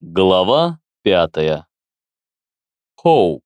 Глава 5. Хоук.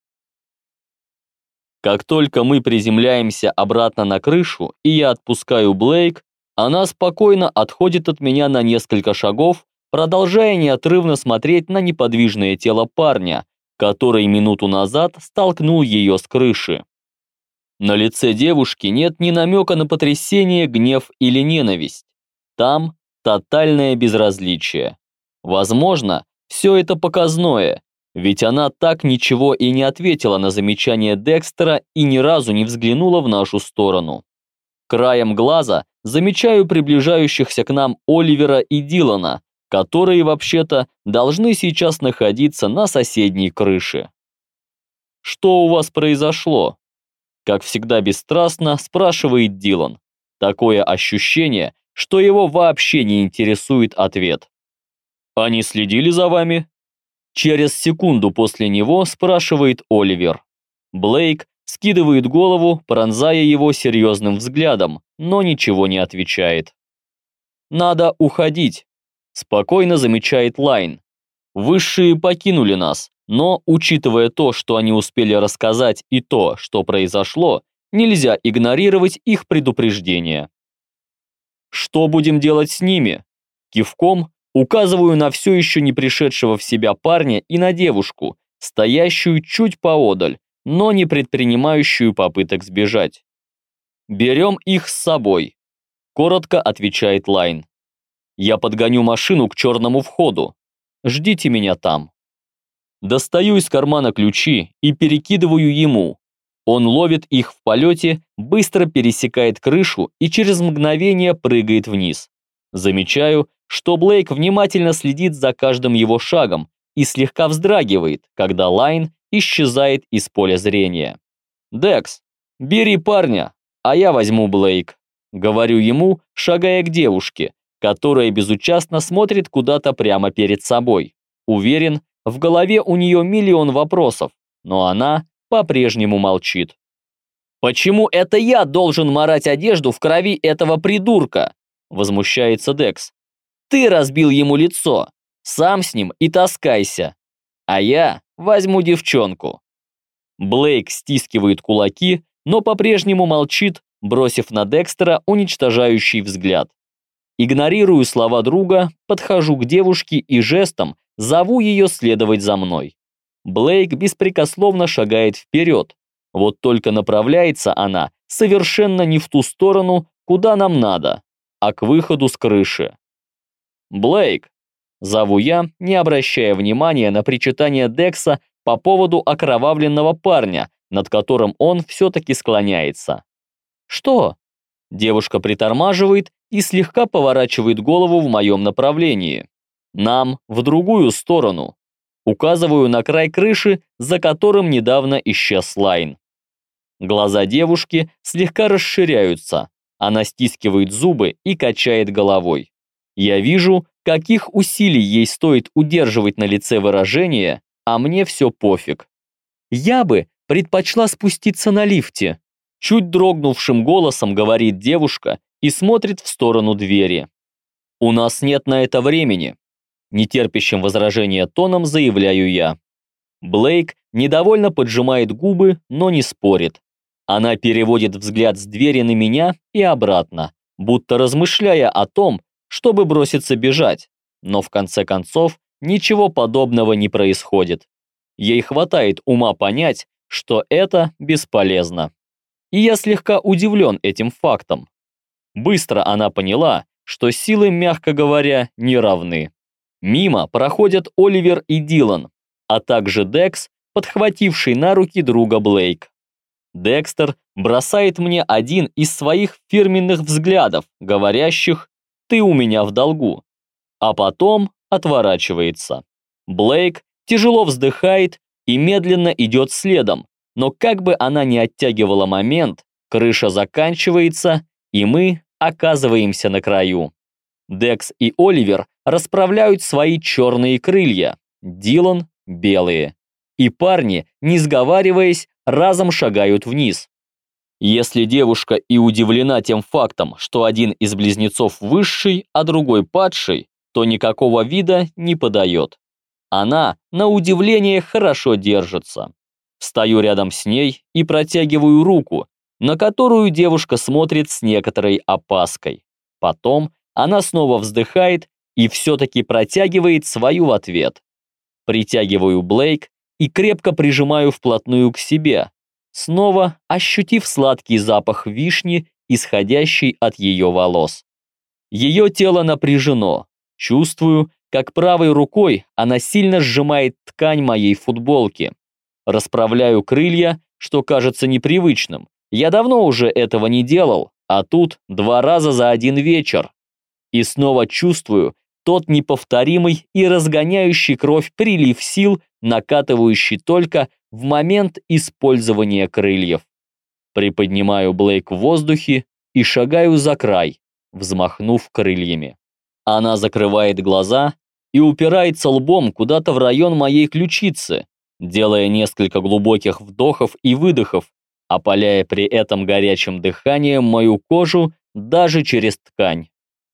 Как только мы приземляемся обратно на крышу, и я отпускаю Блейк, она спокойно отходит от меня на несколько шагов, продолжая неотрывно смотреть на неподвижное тело парня, который минуту назад столкнул ее с крыши. На лице девушки нет ни намека на потрясение, гнев или ненависть. Там тотальное безразличие. Возможно, все это показное, ведь она так ничего и не ответила на замечание Декстера и ни разу не взглянула в нашу сторону. Краем глаза замечаю приближающихся к нам Оливера и Дилана, которые вообще-то должны сейчас находиться на соседней крыше. «Что у вас произошло?» Как всегда бесстрастно спрашивает Дилан. Такое ощущение, что его вообще не интересует ответ. «Они следили за вами?» Через секунду после него спрашивает Оливер. Блейк скидывает голову, пронзая его серьезным взглядом, но ничего не отвечает. «Надо уходить», – спокойно замечает Лайн. «Высшие покинули нас, но, учитывая то, что они успели рассказать, и то, что произошло, нельзя игнорировать их предупреждение». «Что будем делать с ними?» Кивком указываю на все еще не пришедшего в себя парня и на девушку, стоящую чуть поодаль, но не предпринимающую попыток сбежать. «Берем их с собой», – коротко отвечает Лайн. «Я подгоню машину к черному входу. Ждите меня там». Достаю из кармана ключи и перекидываю ему. Он ловит их в полете, быстро пересекает крышу и через мгновение прыгает вниз. Замечаю, что Блейк внимательно следит за каждым его шагом и слегка вздрагивает, когда Лайн исчезает из поля зрения. «Декс, бери парня, а я возьму Блейк», — говорю ему, шагая к девушке, которая безучастно смотрит куда-то прямо перед собой. Уверен, в голове у нее миллион вопросов, но она по-прежнему молчит. «Почему это я должен марать одежду в крови этого придурка?» — возмущается Декс. «Ты разбил ему лицо, сам с ним и таскайся, а я возьму девчонку». Блейк стискивает кулаки, но по-прежнему молчит, бросив на Декстера уничтожающий взгляд. Игнорирую слова друга, подхожу к девушке и жестом зову ее следовать за мной. Блейк беспрекословно шагает вперед, вот только направляется она совершенно не в ту сторону, куда нам надо, а к выходу с крыши. «Блейк!» – зову я, не обращая внимания на причитание Декса по поводу окровавленного парня, над которым он все-таки склоняется. «Что?» Девушка притормаживает и слегка поворачивает голову в моем направлении. «Нам в другую сторону». Указываю на край крыши, за которым недавно исчез Лайн. Глаза девушки слегка расширяются. Она стискивает зубы и качает головой. Я вижу, каких усилий ей стоит удерживать на лице выражение, а мне все пофиг. «Я бы предпочла спуститься на лифте», чуть дрогнувшим голосом говорит девушка и смотрит в сторону двери. «У нас нет на это времени», нетерпящим возражения тоном заявляю я. Блейк недовольно поджимает губы, но не спорит. Она переводит взгляд с двери на меня и обратно, будто размышляя о том, чтобы броситься бежать, но в конце концов ничего подобного не происходит. Ей хватает ума понять, что это бесполезно. И я слегка удивлен этим фактом. Быстро она поняла, что силы, мягко говоря, не равны. Мимо проходят Оливер и Дилан, а также Декс, подхвативший на руки друга Блейк. Декстер бросает мне один из своих фирменных взглядов, говорящих «ты у меня в долгу», а потом отворачивается. Блейк тяжело вздыхает и медленно идет следом, но как бы она ни оттягивала момент, крыша заканчивается, и мы оказываемся на краю. Декс и Оливер расправляют свои черные крылья, Дилан – белые. И парни, не сговариваясь, разом шагают вниз. Если девушка и удивлена тем фактом, что один из близнецов высший, а другой падший, то никакого вида не подает. Она, на удивление, хорошо держится. Встаю рядом с ней и протягиваю руку, на которую девушка смотрит с некоторой опаской. Потом она снова вздыхает и все-таки протягивает свою в ответ. Притягиваю Блейк и крепко прижимаю вплотную к себе, снова ощутив сладкий запах вишни, исходящий от ее волос. Ее тело напряжено. Чувствую, как правой рукой она сильно сжимает ткань моей футболки. Расправляю крылья, что кажется непривычным. Я давно уже этого не делал, а тут 2 раза за один вечер. И снова чувствую тот неповторимый и разгоняющий кровь прилив сил, накатывающий только в момент использования крыльев. Приподнимаю Блейк в воздухе и шагаю за край, взмахнув крыльями. Она закрывает глаза и упирается лбом куда-то в район моей ключицы, делая несколько глубоких вдохов и выдохов, опаляя при этом горячим дыханием мою кожу даже через ткань.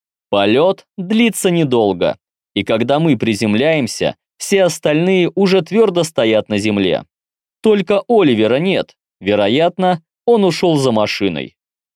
Полет длится недолго, и когда мы приземляемся, все остальные уже твердо стоят на земле. Только Оливера нет, вероятно, он ушел за машиной.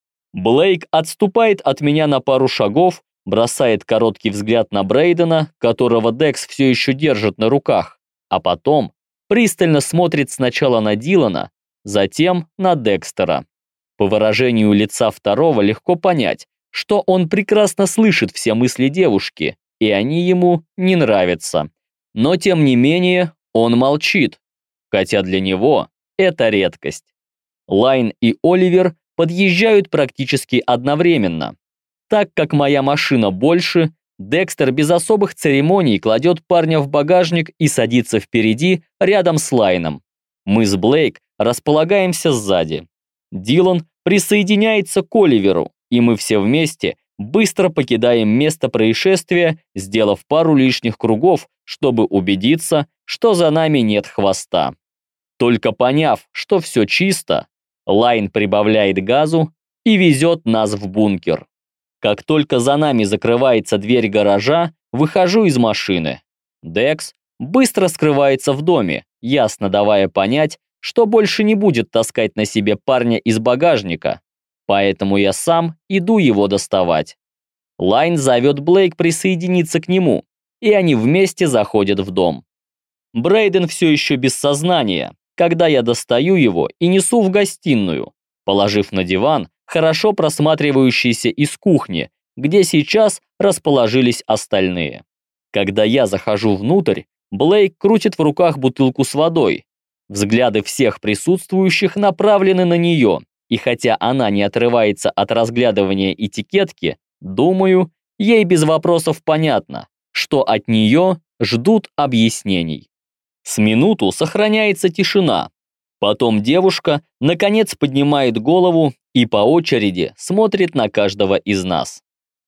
Блейк отступает от меня на пару шагов, бросает короткий взгляд на Брейдена, которого Декс все еще держит на руках, а потом пристально смотрит сначала на Дилана, затем на Декстера. По выражению лица второго легко понять, что он прекрасно слышит все мысли девушки, и они ему не нравятся. Но тем не менее он молчит, хотя для него это редкость. Лайн и Оливер подъезжают практически одновременно. Так как моя машина больше, Декстер без особых церемоний кладет парня в багажник и садится впереди, рядом с Лайном. Мы с Блейк располагаемся сзади. Дилан присоединяется к Оливеру, и мы все вместе быстро покидаем место происшествия, сделав пару лишних кругов, чтобы убедиться, что за нами нет хвоста. Только поняв, что все чисто, Лайн прибавляет газу и везет нас в бункер. Как только за нами закрывается дверь гаража, выхожу из машины. Декс быстро скрывается в доме, ясно давая понять, что больше не будет таскать на себе парня из багажника, поэтому я сам иду его доставать. Лайн зовет Блейк присоединиться к нему, и они вместе заходят в дом. Брейден все еще без сознания, когда я достаю его и несу в гостиную, положив на диван, хорошо просматривающийся из кухни, где сейчас расположились остальные. Когда я захожу внутрь, Блейк крутит в руках бутылку с водой. Взгляды всех присутствующих направлены на нее, и хотя она не отрывается от разглядывания этикетки, думаю, ей без вопросов понятно, что от нее ждут объяснений. С минуту сохраняется тишина. Потом девушка, наконец, поднимает голову и по очереди смотрит на каждого из нас.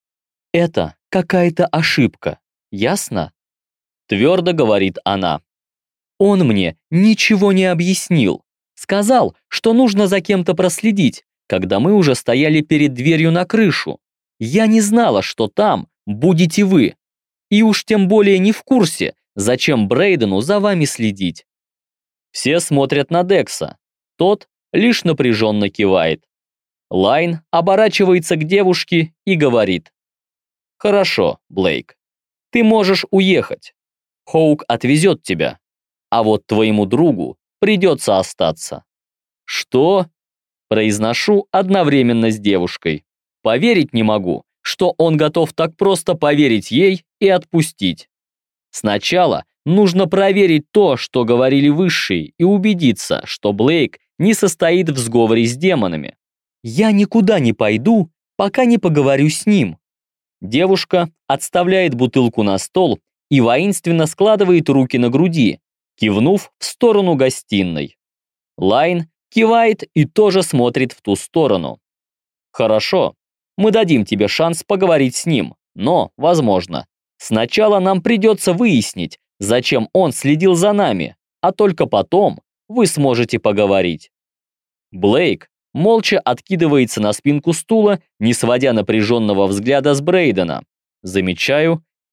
«Это какая-то ошибка, ясно?» Твердо говорит она. «Он мне ничего не объяснил. Сказал, что нужно за кем-то проследить, когда мы уже стояли перед дверью на крышу. Я не знала, что там будете вы. И уж тем более не в курсе, зачем Брейдену за вами следить». Все смотрят на Декса. Тот лишь напряженно кивает. Лайн оборачивается к девушке и говорит: «Хорошо, Блейк, ты можешь уехать. Хоук отвезет тебя, а вот твоему другу придется остаться». «Что?» – произношу одновременно с девушкой. Поверить не могу, что он готов так просто поверить ей и отпустить. Сначала нужно проверить то, что говорили высшие, и убедиться, что Блейк не состоит в сговоре с демонами. «Я никуда не пойду, пока не поговорю с ним». Девушка отставляет бутылку на стол и воинственно складывает руки на груди, кивнув в сторону гостиной. Лайн кивает и тоже смотрит в ту сторону. «Хорошо, мы дадим тебе шанс поговорить с ним, но, возможно, сначала нам придется выяснить, зачем он следил за нами, а только потом вы сможете поговорить». Блейк молча откидывается на спинку стула, не сводя напряженного взгляда с Брейдена. Замечаю,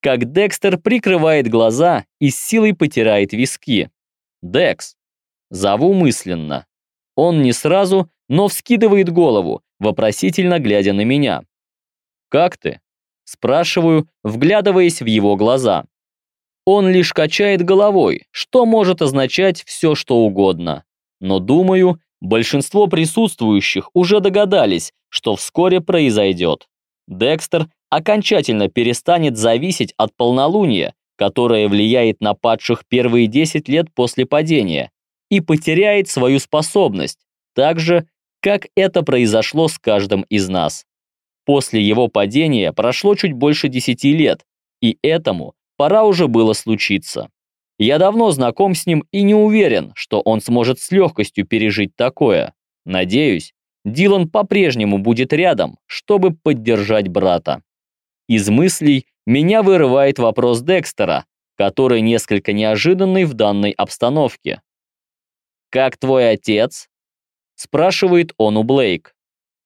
как Декстер прикрывает глаза и с силой потирает виски. «Декс!» Зову мысленно. Он не сразу, но вскидывает голову, вопросительно глядя на меня. «Как ты?» Спрашиваю, вглядываясь в его глаза. Он лишь качает головой, что может означать все, что угодно. Но думаю, большинство присутствующих уже догадались, что вскоре произойдет. Декстер окончательно перестанет зависеть от полнолуния, которое влияет на падших первые 10 лет после падения, и потеряет свою способность, так же, как это произошло с каждым из нас. После его падения прошло чуть больше 10 лет, и этому пора уже было случиться. Я давно знаком с ним и не уверен, что он сможет с легкостью пережить такое. Надеюсь, Дилан по-прежнему будет рядом, чтобы поддержать брата. Из мыслей меня вырывает вопрос Декстера, который несколько неожиданный в данной обстановке. «Как твой отец?» – спрашивает он у Блейк.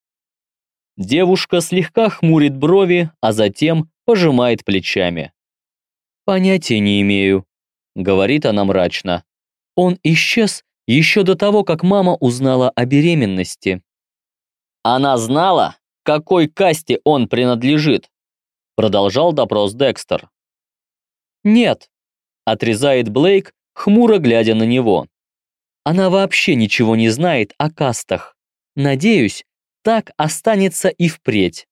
Девушка слегка хмурит брови, а затем пожимает плечами. «Понятия не имею», — говорит она мрачно. «Он исчез еще до того, как мама узнала о беременности». «Она знала, какой касте он принадлежит?» — продолжал допрос Декстер. «Нет», — отрезает Блейк, хмуро глядя на него. «Она вообще ничего не знает о кастах. Надеюсь, так останется и впредь».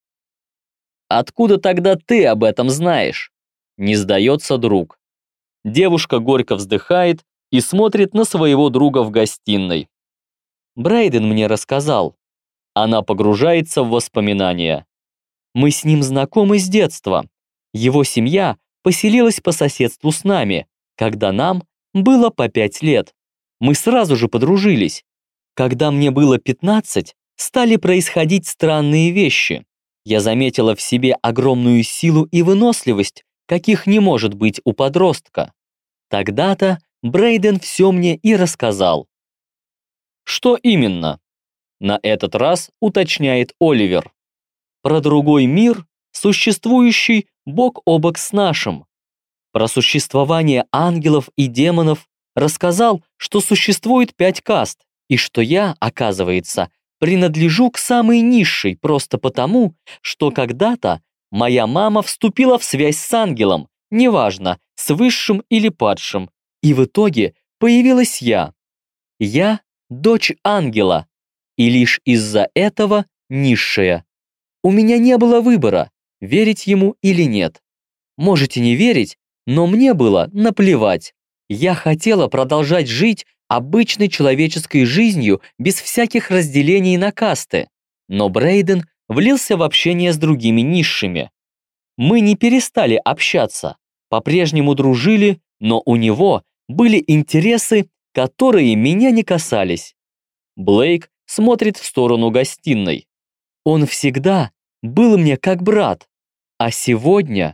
«Откуда тогда ты об этом знаешь?» Не сдается друг. Девушка горько вздыхает и смотрит на своего друга в гостиной. «Брейден мне рассказал». Она погружается в воспоминания. «Мы с ним знакомы с детства. Его семья поселилась по соседству с нами, когда нам было по 5 лет. Мы сразу же подружились. Когда мне было 15, стали происходить странные вещи. Я заметила в себе огромную силу и выносливость, каких не может быть у подростка. Тогда-то Брейден все мне и рассказал». «Что именно?» На этот раз уточняет Оливер. «Про другой мир, существующий бок о бок с нашим. Про существование ангелов и демонов, рассказал, что существует 5 каст, и что я, оказывается, принадлежу к самой низшей просто потому, что когда-то моя мама вступила в связь с ангелом, неважно, с высшим или падшим, и в итоге появилась я. Я – дочь ангела, и лишь из-за этого низшая. У меня не было выбора, верить ему или нет. Можете не верить, но мне было наплевать. Я хотела продолжать жить обычной человеческой жизнью без всяких разделений на касты. Но Брейден влился в общение с другими низшими. Мы не перестали общаться, по-прежнему дружили, но у него были интересы, которые меня не касались. Блейк смотрит в сторону гостиной. Он всегда был мне как брат, а сегодня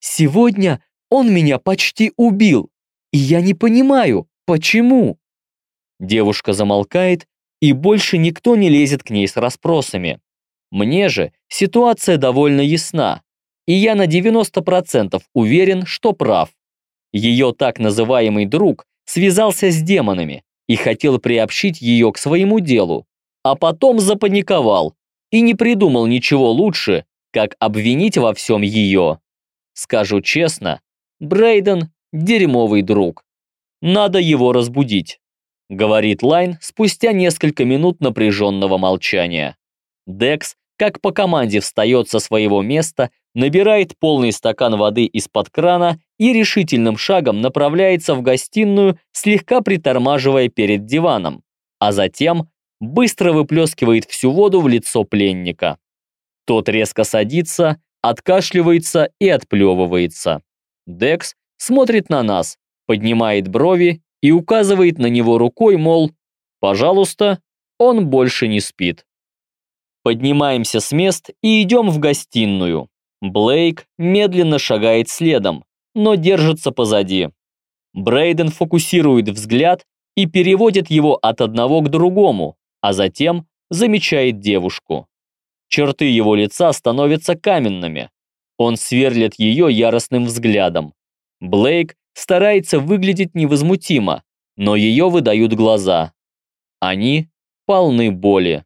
он меня почти убил, и я не понимаю, почему. Девушка замолкает, и больше никто не лезет к ней с расспросами. Мне же ситуация довольно ясна, и я на 90% уверен, что прав. Ее так называемый друг связался с демонами и хотел приобщить ее к своему делу, а потом запаниковал и не придумал ничего лучше, как обвинить во всем ее. Скажу честно, Брейден – дерьмовый друг. Надо его разбудить, говорит Лайн спустя несколько минут напряженного молчания. Декс, как по команде, встает со своего места, набирает полный стакан воды из-под крана и решительным шагом направляется в гостиную, слегка притормаживая перед диваном, а затем быстро выплескивает всю воду в лицо пленника. Тот резко садится, откашливается и отплевывается. Декс смотрит на нас, поднимает брови и указывает на него рукой, мол, пожалуйста, он больше не спит. Поднимаемся с мест и идем в гостиную. Блейк медленно шагает следом, но держится позади. Брейден фокусирует взгляд и переводит его от одного к другому, а затем замечает девушку. Черты его лица становятся каменными. Он сверлит ее яростным взглядом. Блейк старается выглядеть невозмутимо, но ее выдают глаза. Они полны боли.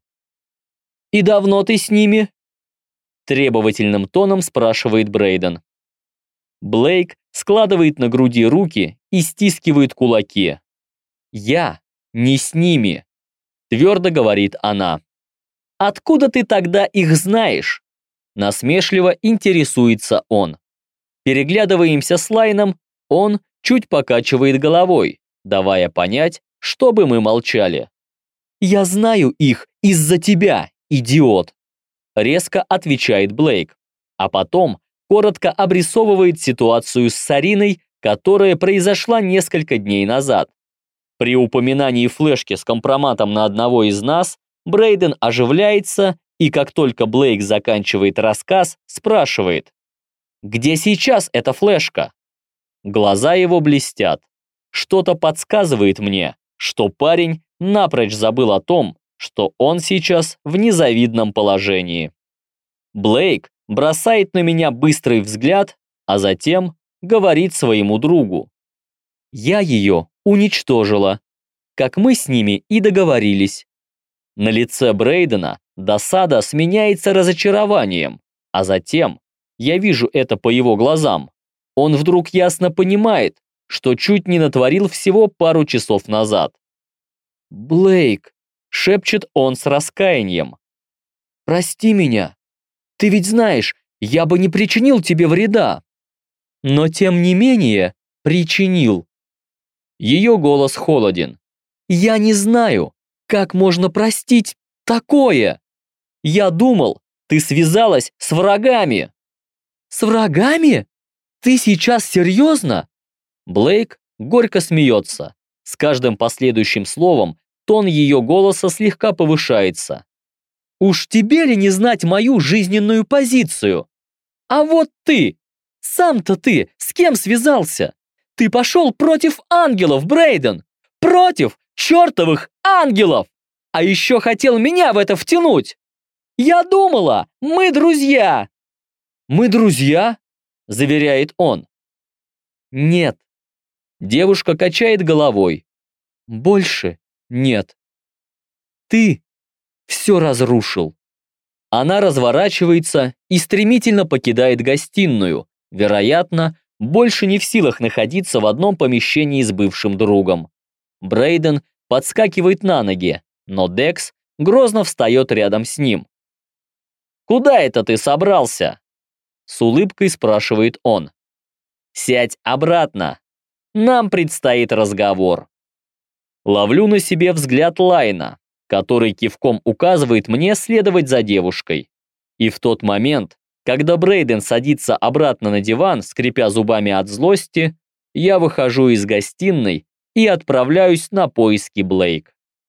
«И давно ты с ними?» Требовательным тоном спрашивает Брейден. Блейк складывает на груди руки и стискивает кулаки. «Я не с ними», твердо говорит она. «Откуда ты тогда их знаешь?» Насмешливо интересуется он. Переглядываемся с Лайном, он чуть покачивает головой, давая понять, чтобы мы молчали. «Я знаю их из-за тебя, идиот!» Резко отвечает Блейк, а потом коротко обрисовывает ситуацию с Сариной, которая произошла несколько дней назад. При упоминании флешки с компроматом на одного из нас, Брейден оживляется и, как только Блейк заканчивает рассказ, спрашивает: «Где сейчас эта флешка?» Глаза его блестят. Что-то подсказывает мне, что парень напрочь забыл о том, что он сейчас в незавидном положении. Блейк бросает на меня быстрый взгляд, а затем говорит своему другу: «Я ее уничтожила, как мы с ними и договорились». На лице Брейдена досада сменяется разочарованием, а затем, я вижу это по его глазам, он вдруг ясно понимает, что чуть не натворил всего пару часов назад. «Блейк», — шепчет он с раскаянием, — «прости меня. Ты ведь знаешь, я бы не причинил тебе вреда. Но тем не менее причинил». Ее голос холоден. «Я не знаю, как можно простить такое? Я думал, ты связалась с врагами». «С врагами? Ты сейчас серьезно?» Блейк горько смеется. С каждым последующим словом тон ее голоса слегка повышается. «Уж тебе ли не знать мою жизненную позицию? А вот ты! Сам-то ты с кем связался? Ты пошел против ангелов, Брейден! Против чертовых ангелов! А еще хотел меня в это втянуть! Я думала, мы друзья!» «Мы друзья?» – заверяет он. «Нет». Девушка качает головой. «Больше нет. Ты все разрушил». Она разворачивается и стремительно покидает гостиную, вероятно, больше не в силах находиться в одном помещении с бывшим другом. Брейден подскакивает на ноги, но Декс грозно встает рядом с ним. «Куда это ты собрался?» С улыбкой спрашивает он. «Сядь обратно. Нам предстоит разговор». Ловлю на себе взгляд Лайна, который кивком указывает мне следовать за девушкой. И в тот момент, когда Брейден садится обратно на диван, скрипя зубами от злости, я выхожу из гостиной и отправляюсь на поиски Блейк.